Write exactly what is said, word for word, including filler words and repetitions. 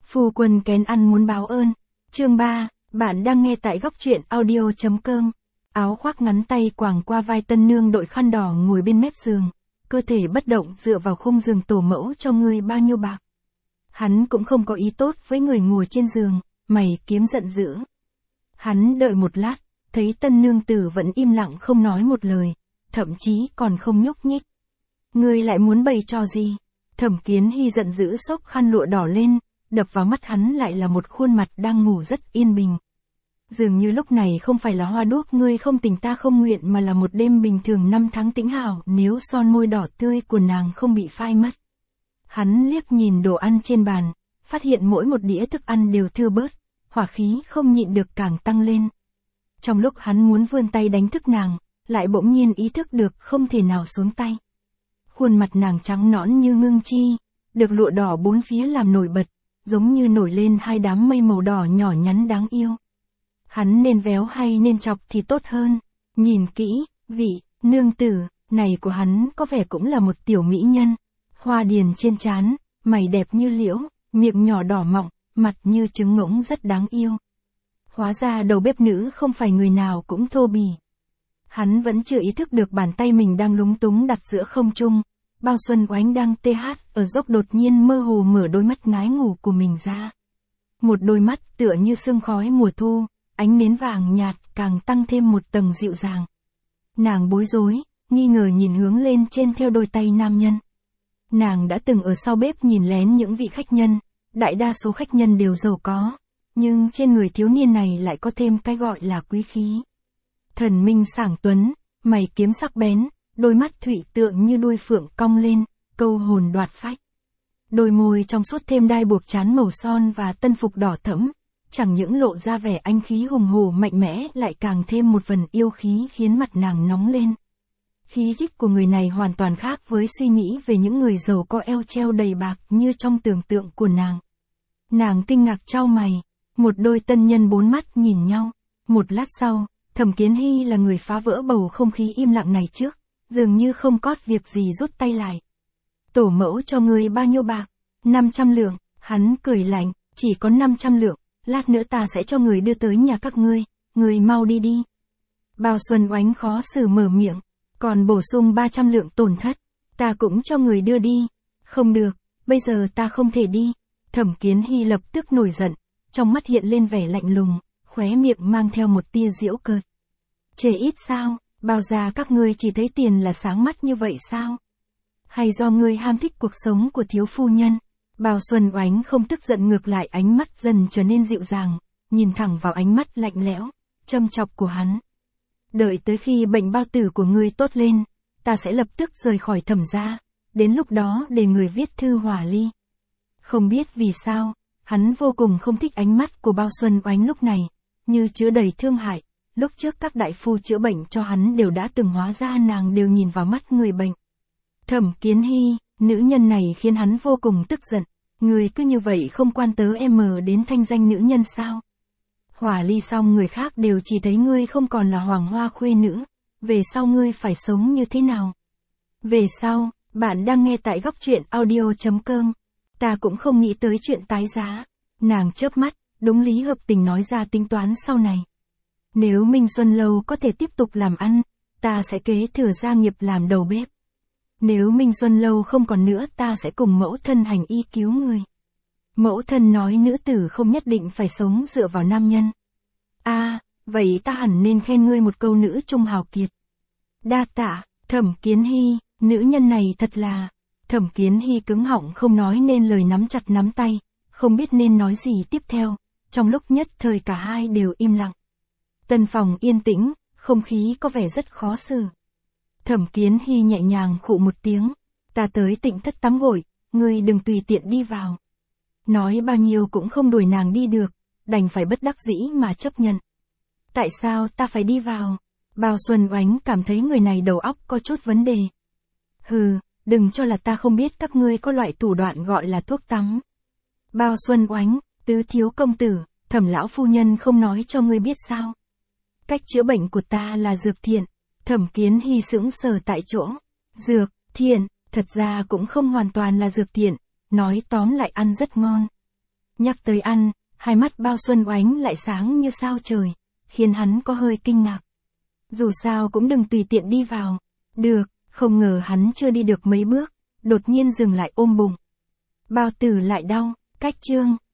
Phu quân kén ăn muốn báo ơn. Chương ba, bạn đang nghe tại góc truyện audio chấm com. Áo khoác ngắn tay quàng qua vai tân nương đội khăn đỏ ngồi bên mép giường, cơ thể bất động dựa vào khung giường tổ mẫu cho ngươi bao nhiêu bạc. Hắn cũng không có ý tốt với người ngồi trên giường, mày kiếm giận dữ. Hắn đợi một lát, thấy tân nương tử vẫn im lặng không nói một lời, thậm chí còn không nhúc nhích. Ngươi lại muốn bày trò gì? Thẩm Kiến Hy giận dữ xốc khăn lụa đỏ lên, đập vào mắt hắn lại là một khuôn mặt đang ngủ rất yên bình. Dường như lúc này không phải là hoa đuốc ngươi không tình ta không nguyện mà là một đêm bình thường năm tháng tĩnh hảo nếu son môi đỏ tươi của nàng không bị phai mất. Hắn liếc nhìn đồ ăn trên bàn, phát hiện mỗi một đĩa thức ăn đều thưa bớt, hỏa khí không nhịn được càng tăng lên. Trong lúc hắn muốn vươn tay đánh thức nàng, lại bỗng nhiên ý thức được không thể nào xuống tay. Khuôn mặt nàng trắng nõn như ngưng chi, được lụa đỏ bốn phía làm nổi bật, giống như nổi lên hai đám mây màu đỏ nhỏ nhắn đáng yêu. Hắn nên véo hay nên chọc thì tốt hơn. Nhìn kỹ, vị nương tử này của hắn có vẻ cũng là một tiểu mỹ nhân. Hoa điền trên trán, mày đẹp như liễu, miệng nhỏ đỏ mọng, mặt như trứng ngỗng rất đáng yêu. Hóa ra đầu bếp nữ không phải người nào cũng thô bỉ. Hắn vẫn chưa ý thức được bàn tay mình đang lúng túng đặt giữa không trung. Bao Xuân Oánh đang tê hát ở dốc đột nhiên mơ hồ mở đôi mắt ngái ngủ của mình ra. Một đôi mắt tựa như sương khói mùa thu, ánh nến vàng nhạt càng tăng thêm một tầng dịu dàng. Nàng bối rối, nghi ngờ nhìn hướng lên trên theo đôi tay nam nhân. Nàng đã từng ở sau bếp nhìn lén những vị khách nhân, đại đa số khách nhân đều giàu có, nhưng trên người thiếu niên này lại có thêm cái gọi là quý khí. Thần minh sảng tuấn, mày kiếm sắc bén, đôi mắt thủy tượng như đuôi phượng cong lên, câu hồn đoạt phách. Đôi môi trong suốt thêm đai buộc trán màu son và tân phục đỏ thẫm, chẳng những lộ ra vẻ anh khí hùng hổ mạnh mẽ lại càng thêm một phần yêu khí khiến mặt nàng nóng lên. Khí chất của người này hoàn toàn khác với suy nghĩ về những người giàu có eo treo đầy bạc như trong tưởng tượng của nàng. Nàng kinh ngạc chau mày, một đôi tân nhân bốn mắt nhìn nhau. Một lát sau, Thẩm Kiến Hy là người phá vỡ bầu không khí im lặng này trước, dường như không cót việc gì rút tay lại. Tổ mẫu cho ngươi bao nhiêu bạc? năm trăm lượng, hắn cười lạnh, chỉ có năm trăm lượng, lát nữa ta sẽ cho người đưa tới nhà các ngươi, ngươi mau đi đi. Bao Xuân Oánh khó xử mở miệng, còn bổ sung ba trăm lượng tổn thất, ta cũng cho người đưa đi. Không được, bây giờ ta không thể đi. Thẩm Kiến Hy lập tức nổi giận, trong mắt hiện lên vẻ lạnh lùng, khóe miệng mang theo một tia giễu cợt. Chê ít sao, bao giờ các ngươi chỉ thấy tiền là sáng mắt như vậy sao? Hay do ngươi ham thích cuộc sống của thiếu phu nhân? Bao Xuân Oánh không tức giận, ngược lại ánh mắt dần trở nên dịu dàng, nhìn thẳng vào ánh mắt lạnh lẽo, châm chọc của hắn. Đợi tới khi bệnh bao tử của ngươi tốt lên, ta sẽ lập tức rời khỏi Thẩm gia, đến lúc đó để người viết thư hòa ly. Không biết vì sao, hắn vô cùng không thích ánh mắt của Bao Xuân Oánh lúc này, như chứa đầy thương hại. Lúc trước các đại phu chữa bệnh cho hắn đều đã từng, hóa ra nàng đều nhìn vào mắt người bệnh. Thẩm Kiến Hy, nữ nhân này khiến hắn vô cùng tức giận. Người cứ như vậy không quan tớ em đến thanh danh nữ nhân sao? Hòa ly xong người khác đều chỉ thấy ngươi không còn là hoàng hoa khuê nữ. Về sau ngươi phải sống như thế nào? Về sau, bạn đang nghe tại góc truyện audio chấm com. Ta cũng không nghĩ tới chuyện tái giá. Nàng chớp mắt, đúng lý hợp tình nói ra tính toán sau này. Nếu Minh Xuân Lâu có thể tiếp tục làm ăn, ta sẽ kế thừa gia nghiệp làm đầu bếp. Nếu Minh Xuân Lâu không còn nữa, ta sẽ cùng mẫu thân hành y cứu người. Mẫu thân nói nữ tử không nhất định phải sống dựa vào nam nhân. A, à, vậy ta hẳn nên khen ngươi một câu nữ trung hào kiệt. Đa tạ, Thẩm Kiến Hy, nữ nhân này thật là... Thẩm Kiến Hy cứng họng không nói nên lời, nắm chặt nắm tay, không biết nên nói gì tiếp theo. Trong lúc nhất thời cả hai đều im lặng. Tân phòng yên tĩnh, không khí có vẻ rất khó xử. Thẩm Kiến Hy nhẹ nhàng khụ một tiếng, ta tới Tịnh thất tắm gội, ngươi đừng tùy tiện đi vào. Nói bao nhiêu cũng không đuổi nàng đi được, đành phải bất đắc dĩ mà chấp nhận. Tại sao ta phải đi vào? Bao Xuân Oánh cảm thấy người này đầu óc có chút vấn đề. Hừ, đừng cho là ta không biết các ngươi có loại thủ đoạn gọi là thuốc tắm. Bao Xuân Oánh, tứ thiếu công tử, Thẩm lão phu nhân không nói cho ngươi biết sao? Cách chữa bệnh của ta là dược thiện. Thẩm Kiến Hy sững sờ tại chỗ. Dược thiện, thật ra cũng không hoàn toàn là dược thiện, nói tóm lại ăn rất ngon. Nhắc tới ăn, hai mắt Bao Xuân Oánh lại sáng như sao trời, khiến hắn có hơi kinh ngạc. Dù sao cũng đừng tùy tiện đi vào. Được, không ngờ hắn chưa đi được mấy bước, đột nhiên dừng lại ôm bụng. Bao Tử lại đau, cách chương.